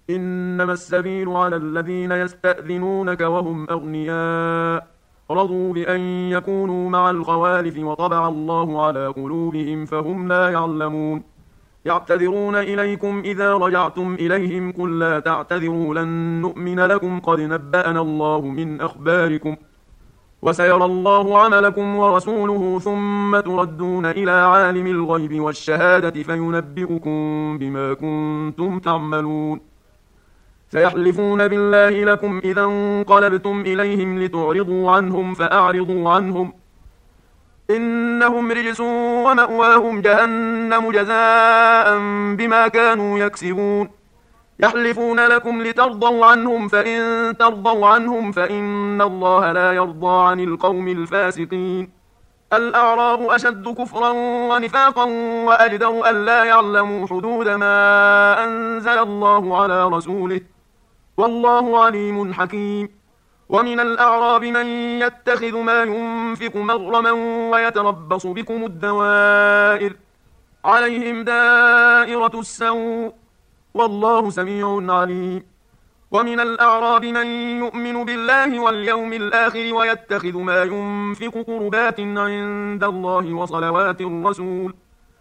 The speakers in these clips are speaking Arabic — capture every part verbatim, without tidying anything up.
إنما السبيل على الذين يستأذنونك وهم أغنياء رضوا بأن يكونوا مع الخوالف وطبع الله على قلوبهم فهم لا يعلمون يعتذرون إليكم إذا رجعتم إليهم قل لا تعتذروا لن نؤمن لكم قد نبأنا الله من أخباركم وسيرى الله عملكم ورسوله ثم تردون إلى عالم الغيب والشهادة فينبئكم بما كنتم تعملون سيحلفون بالله لكم إذا انقلبتم إليهم لتعرضوا عنهم فأعرضوا عنهم إنهم رجس ومأواهم جهنم جزاء بما كانوا يكسبون يحلفون لكم لترضوا عنهم فإن ترضوا عنهم فإن الله لا يرضى عن القوم الفاسقين الأعراب أشد كفرا ونفاقا وأجدر ألا يعلموا حدود ما أنزل الله على رسوله والله عليم حكيم ومن الأعراب من يتخذ ما ينفق مغرما ويتربص بكم الدوائر عليهم دائرة السوء والله سميع عليم ومن الأعراب من يؤمن بالله واليوم الآخر ويتخذ ما ينفق قربات عند الله وصلوات الرسول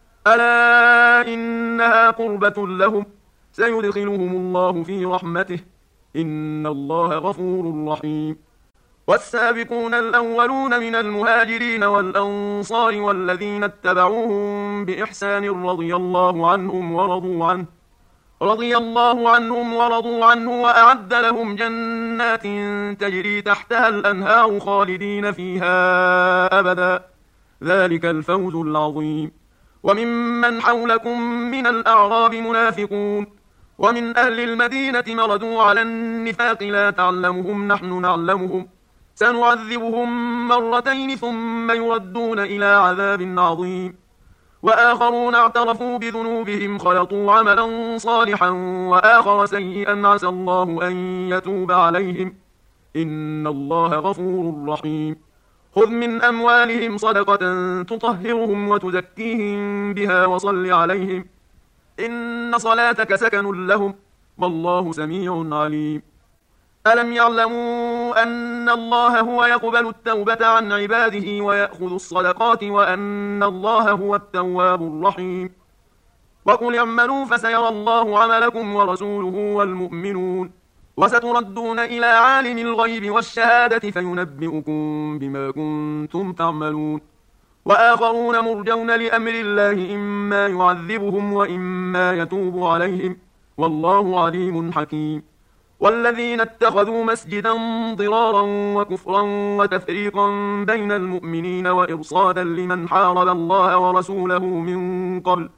ألا إنها قربة لهم سيدخلهم الله في رحمته إن الله غفور رحيم والسابقون الأولون من المهاجرين والأنصار والذين اتبعوهم بإحسان رضي الله عنهم ورضوا عنه رضي الله عنهم ورضوا عنه وأعد لهم جنات تجري تحتها الأنهار خالدين فيها أبدا ذلك الفوز العظيم وممن حولكم من الأعراب منافقون ومن أهل المدينة مردوا على النفاق لا تعلمهم نحن نعلمهم سنعذبهم مرتين ثم يردون إلى عذاب عظيم وآخرون اعترفوا بذنوبهم خلطوا عملا صالحا وآخر سيئا عسى الله أن يتوب عليهم إن الله غفور رحيم خذ من أموالهم صدقة تطهرهم وتزكيهم بها وصل عليهم إن صلاتك سكن لهم والله سميع عليم ألم يعلموا أن الله هو يقبل التوبة عن عباده ويأخذ الصدقات وأن الله هو التواب الرحيم وقل اعملوا فسيرى الله عملكم ورسوله والمؤمنون وستردون إلى عالم الغيب والشهادة فينبئكم بما كنتم تعملون وآخرون مرجون لأمر الله إما يعذبهم وإما يتوب عليهم والله عليم حكيم والذين اتخذوا مسجدا ضرارا وكفرا وتفريقا بين المؤمنين وإرصادا لمن حارب الله ورسوله من قبل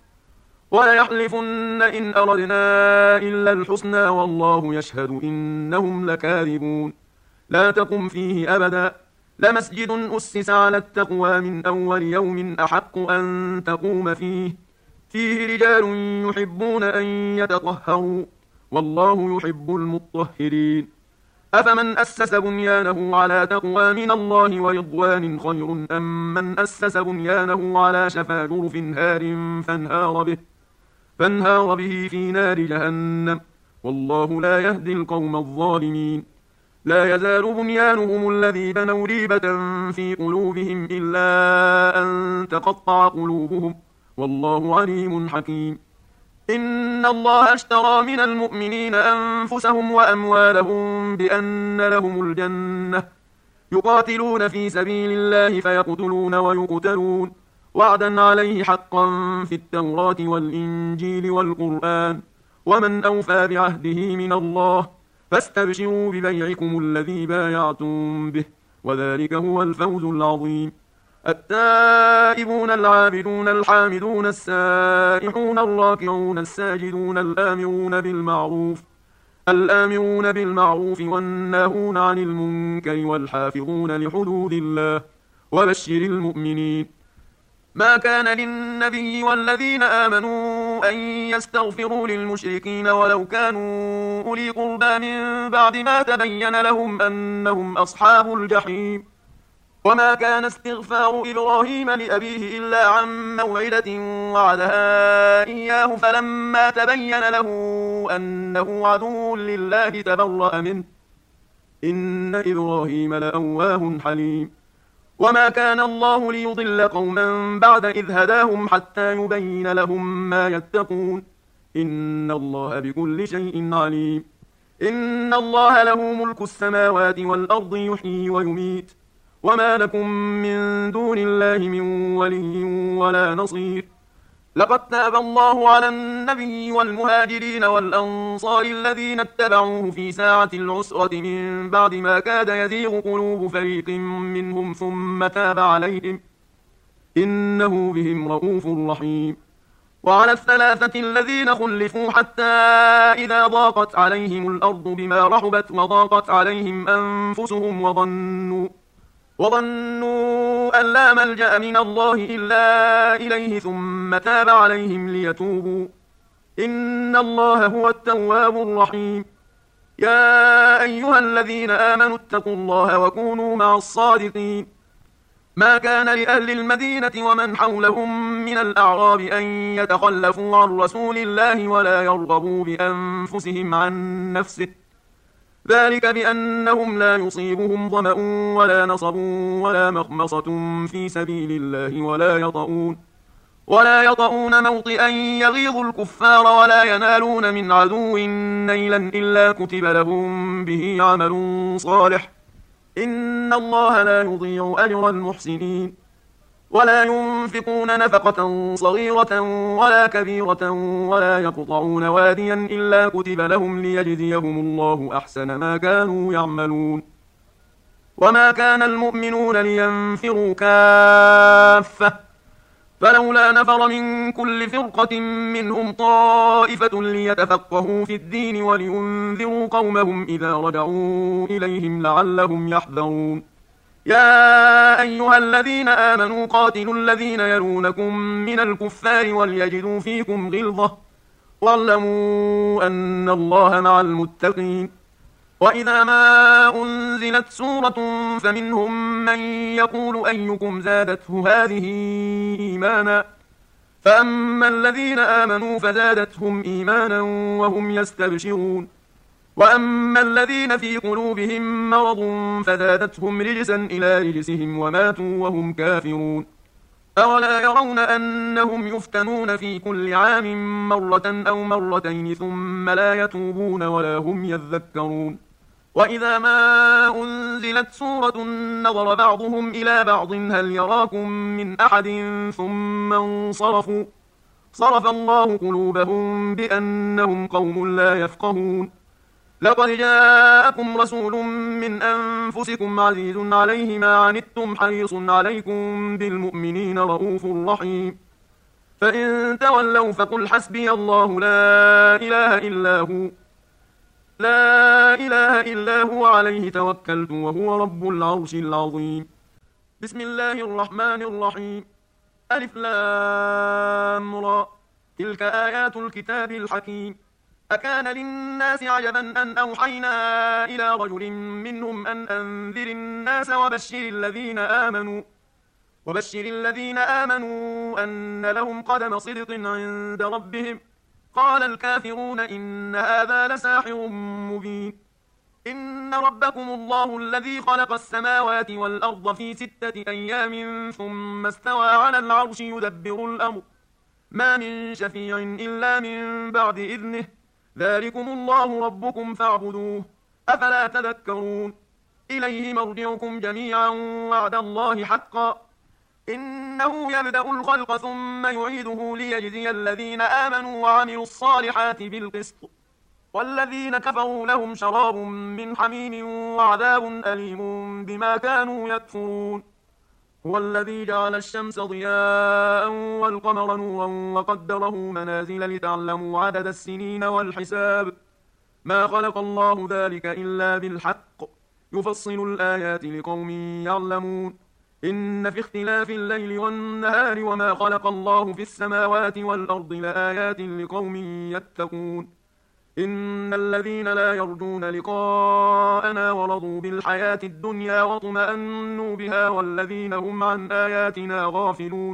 وليحلفن إن أردنا إلا الحسنى والله يشهد إنهم لكاذبون لا تقم فيه أبدا لمسجد أسس على التقوى من أول يوم أحق أن تقوم فيه فيه رجال يحبون أن يتطهروا والله يحب المطهرين أفمن أسس بنيانه على تقوى من الله ورضوان خير أم من أسس بنيانه على شفا جرف هار فانهار به, فانهار به في نار جهنم والله لا يهدي القوم الظالمين لا يزال بنيانهم الذي بنوا ريبة في قلوبهم إلا أن تقطع قلوبهم والله عليم حكيم إن الله اشترى من المؤمنين أنفسهم وأموالهم بأن لهم الجنة يقاتلون في سبيل الله فيقتلون ويقتلون وعدا عليه حقا في التوراة والإنجيل والقرآن ومن أوفى بعهده من الله فاستبشروا ببيعكم الذي بايعتم به وذلك هو الفوز العظيم التائبون العابدون الحامدون السائحون الراكعون الساجدون الآمرون بالمعروف الآمرون بالمعروف والناهون عن المنكر والحافظون لحدود الله وبشر المؤمنين ما كان للنبي والذين آمنوا أن يستغفروا للمشركين ولو كانوا أولي قربى من بعد ما تبين لهم أنهم أصحاب الجحيم وما كان استغفار إبراهيم لأبيه إلا عن موعدة وعدها إياه فلما تبين له أنه عدو لله تبرأ منه إن إبراهيم لأواه حليم. وما كان الله ليضل قوما بعد إذ هداهم حتى يبين لهم ما يتقون إن الله بكل شيء عليم. إن الله له ملك السماوات والأرض يحيي ويميت وما لكم من دون الله من ولي ولا نصير. لقد تاب الله على النبي والمهاجرين والأنصار الذين اتبعوه في ساعة العسرة من بعد ما كاد يزيغ قلوب فريق منهم ثم تاب عليهم إنه بهم رءوف رحيم. وعلى الثلاثة الذين خلفوا حتى إذا ضاقت عليهم الأرض بما رحبت وضاقت عليهم أنفسهم وظنوا وظنوا أن لا ملجأ من الله إلا إليه ثم تاب عليهم ليتوبوا إن الله هو التواب الرحيم. يا أيها الذين آمنوا اتقوا الله وكونوا مع الصادقين. ما كان لأهل المدينة ومن حولهم من الأعراب أن يتخلفوا عن رسول الله ولا يرغبوا بأنفسهم عن نفسه ذلك بأنهم لا يصيبهم ظمأ ولا نصب ولا مخمصة في سبيل الله ولا يطؤون ولا يطؤون موطئا يغيظ الكفار ولا ينالون من عدو نيلا إلا كتب لهم به عمل صالح إن الله لا يضيع أجر المحسنين. ولا ينفقون نفقة صغيرة ولا كبيرة ولا يقطعون واديا إلا كتب لهم ليجزيهم الله أحسن ما كانوا يعملون. وما كان المؤمنون لينفروا كافة فلولا نفر من كل فرقة منهم طائفة ليتفقهوا في الدين ولينذروا قومهم إذا رجعوا إليهم لعلهم يحذرون. يا أيها الذين آمنوا قاتلوا الذين يلونكم من الكفار وليجدوا فيكم غلظة واعلموا أن الله مع المتقين. وإذا ما أنزلت سورة فمنهم من يقول أيكم زادته هذه إيمانا فأما الذين آمنوا فزادتهم إيمانا وهم يستبشرون وأما الذين في قلوبهم مرض فزادتهم رجسا إلى رجسهم وماتوا وهم كافرون. أولا يرون أنهم يفتنون في كل عام مرة أو مرتين ثم لا يتوبون ولا هم يذكرون. وإذا ما أنزلت سورة نظر بعضهم إلى بعض هل يراكم من أحد ثم انصرفوا صرف الله قلوبهم بأنهم قوم لا يفقهون. لقد جاءكم رسول من أنفسكم عزيز عليه ما عنتم حريص عليكم بالمؤمنين رؤوف رحيم. فإن تولوا فقل حسبي الله لا إله إلا هو لا إله إلا هو عليه توكلت وهو رب العرش العظيم. بسم الله الرحمن الرحيم. ألف لام را تلك آيات الكتاب الحكيم. أكان للناس عجبا أن أوحينا إلى رجل منهم أن أنذر الناس وبشر الذين آمنوا وبشر الذين آمنوا أن لهم قدم صدق عند ربهم. قال الكافرون إن هذا لساحر مبين. إن ربكم الله الذي خلق السماوات والأرض في ستة أيام ثم استوى على العرش يدبر الأمر ما من شفيع إلا من بعد إذنه ذلكم الله ربكم فاعبدوه أفلا تذكرون. إليه مرجعكم جميعا وعد الله حقا إنه يبدأ الخلق ثم يعيده ليجزي الذين آمنوا وعملوا الصالحات بالقسط والذين كفروا لهم شراب من حميم وعذاب أليم بما كانوا يكفرون. هو الذي جعل الشمس ضياء والقمر نورا وقدره منازل لتعلموا عدد السنين والحساب ما خلق الله ذلك إلا بالحق يفصل الآيات لقوم يعلمون. إن في اختلاف الليل والنهار وما خلق الله في السماوات والأرض لآيات لقوم يتقون. إن الذين لا يرجون لقاءنا ورضوا بالحياة الدنيا واطمأنوا بها والذين هم عن آياتنا غافلون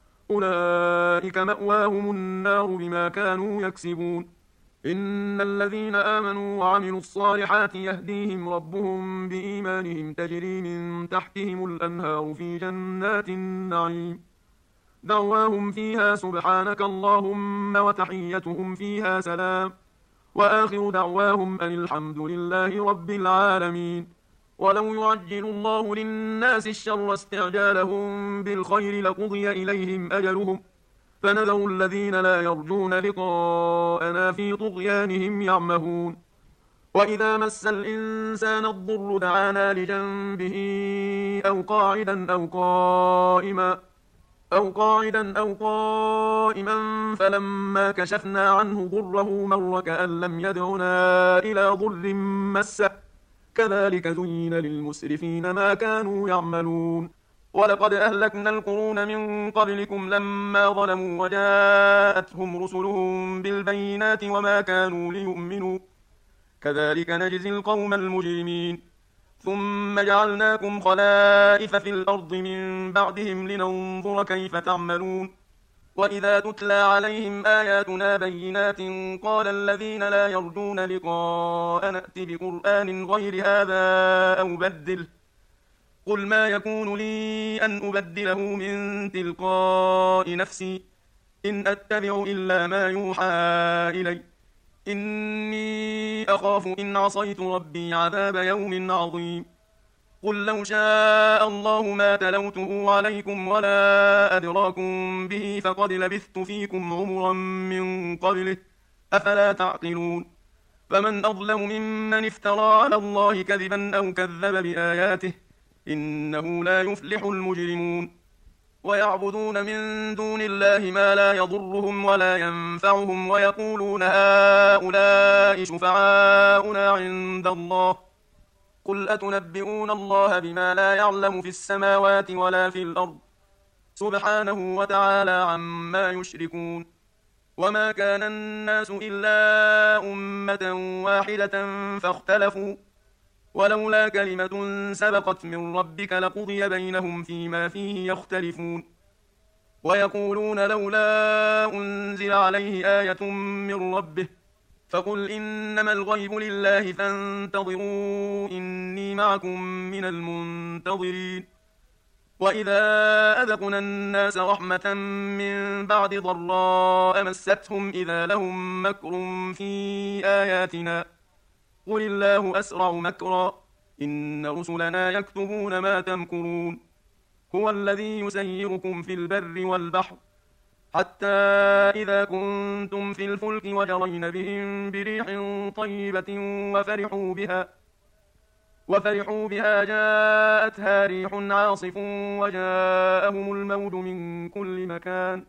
أولئك مأواهم النار بما كانوا يكسبون. إن الذين آمنوا وعملوا الصالحات يهديهم ربهم بإيمانهم تجري من تحتهم الأنهار في جنات النعيم دعواهم فيها سبحانك اللهم وتحيتهم فيها سلام وآخر دعواهم أن الحمد لله رب العالمين. ولو يعجل الله للناس الشر استعجالهم بالخير لقضي إليهم أجلهم فنذر الذين لا يرجون لقاءنا في طغيانهم يعمهون. وإذا مس الإنسان الضر دعانا لجنبه أو قاعدا أو قائما أو قاعدا أو قائما فلما كشفنا عنه ضره مر كأن لم يدعنا إلى ضر مسه كذلك زين للمسرفين ما كانوا يعملون. ولقد أهلكنا القرون من قبلكم لما ظلموا وجاءتهم رسلهم بالبينات وما كانوا ليؤمنوا كذلك نجزي القوم المجرمين. ثم جعلناكم خلائف في الأرض من بعدهم لننظر كيف تعملون. وإذا تتلى عليهم آياتنا بينات قال الذين لا يرجون لقاءنا ائت بقرآن غير هذا أو بدله قل ما يكون لي أن أبدله من تلقاء نفسي إن أتبع إلا ما يوحى إلي إني أخاف إن عصيت ربي عذاب يوم عظيم. قل لو شاء الله ما تلوته عليكم ولا أدراكم به فقد لبثت فيكم عمرا من قبله أفلا تعقلون. فمن أظلم ممن افترى على الله كذبا أو كذب بآياته إنه لا يفلح المجرمون. ويعبدون من دون الله ما لا يضرهم ولا ينفعهم ويقولون هؤلاء شفعاؤنا عند الله قل أتنبئون الله بما لا يعلم في السماوات ولا في الأرض سبحانه وتعالى عما يشركون. وما كان الناس إلا أمة واحدة فاختلفوا ولولا كلمة سبقت من ربك لقضي بينهم فيما فيه يختلفون. ويقولون لولا أنزل عليه آية من ربه فقل إنما الغيب لله فانتظروا إني معكم من المنتظرين. وإذا أذقنا الناس رحمة من بعد ضراء مستهم إذا لهم مكر في آياتنا قل الله أسرع مكرا إن رسلنا يكتبون ما تمكرون. هو الذي يسيركم في البر والبحر حتى إذا كنتم في الفلك وجرين بهم بريح طيبة وفرحوا بها وفرحوا بها جاءتها ريح عاصف وجاءهم الموج من كل مكان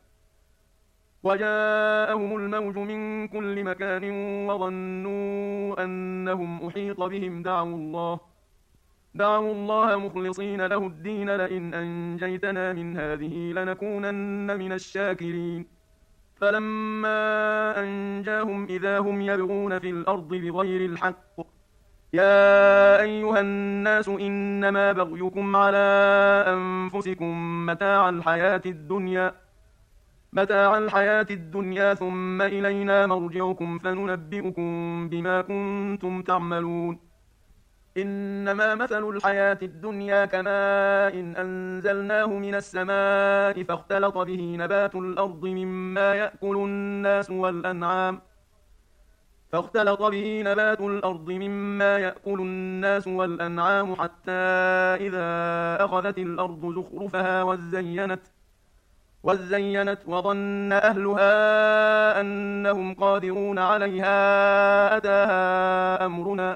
وجاءهم الموج من كل مكان وظنوا أنهم أحيط بهم دعوا الله دعوا الله مخلصين له الدين لئن أنجيتنا من هذه لنكونن من الشاكرين. فلما أنجاهم إذا هم يبغون في الأرض بغير الحق يا أيها الناس إنما بغيكم على أنفسكم متاع الحياة الدنيا متاع الحياة الدنيا ثم إلينا مرجعكم فننبئكم بما كنتم تعملون. إنما مثل الحياة الدنيا كماء إن أنزلناه من السماء فاختلط به نبات الأرض مما يأكل الناس والأنعام فاختلط به نبات الأرض مما يأكل الناس والأنعام حتى إذا أخذت الأرض زخرفها وزينت وزينت وظن أهلها أنهم قادرون عليها أتاها أمرنا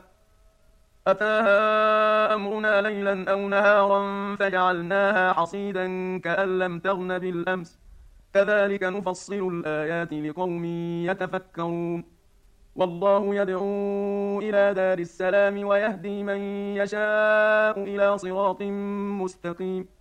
أتاها أمرنا ليلا أو نهارا فجعلناها حصيدا كأن لم تغن بالأمس كذلك نفصل الآيات لقوم يتفكرون. والله يدعو إلى دار السلام ويهدي من يشاء إلى صراط مستقيم.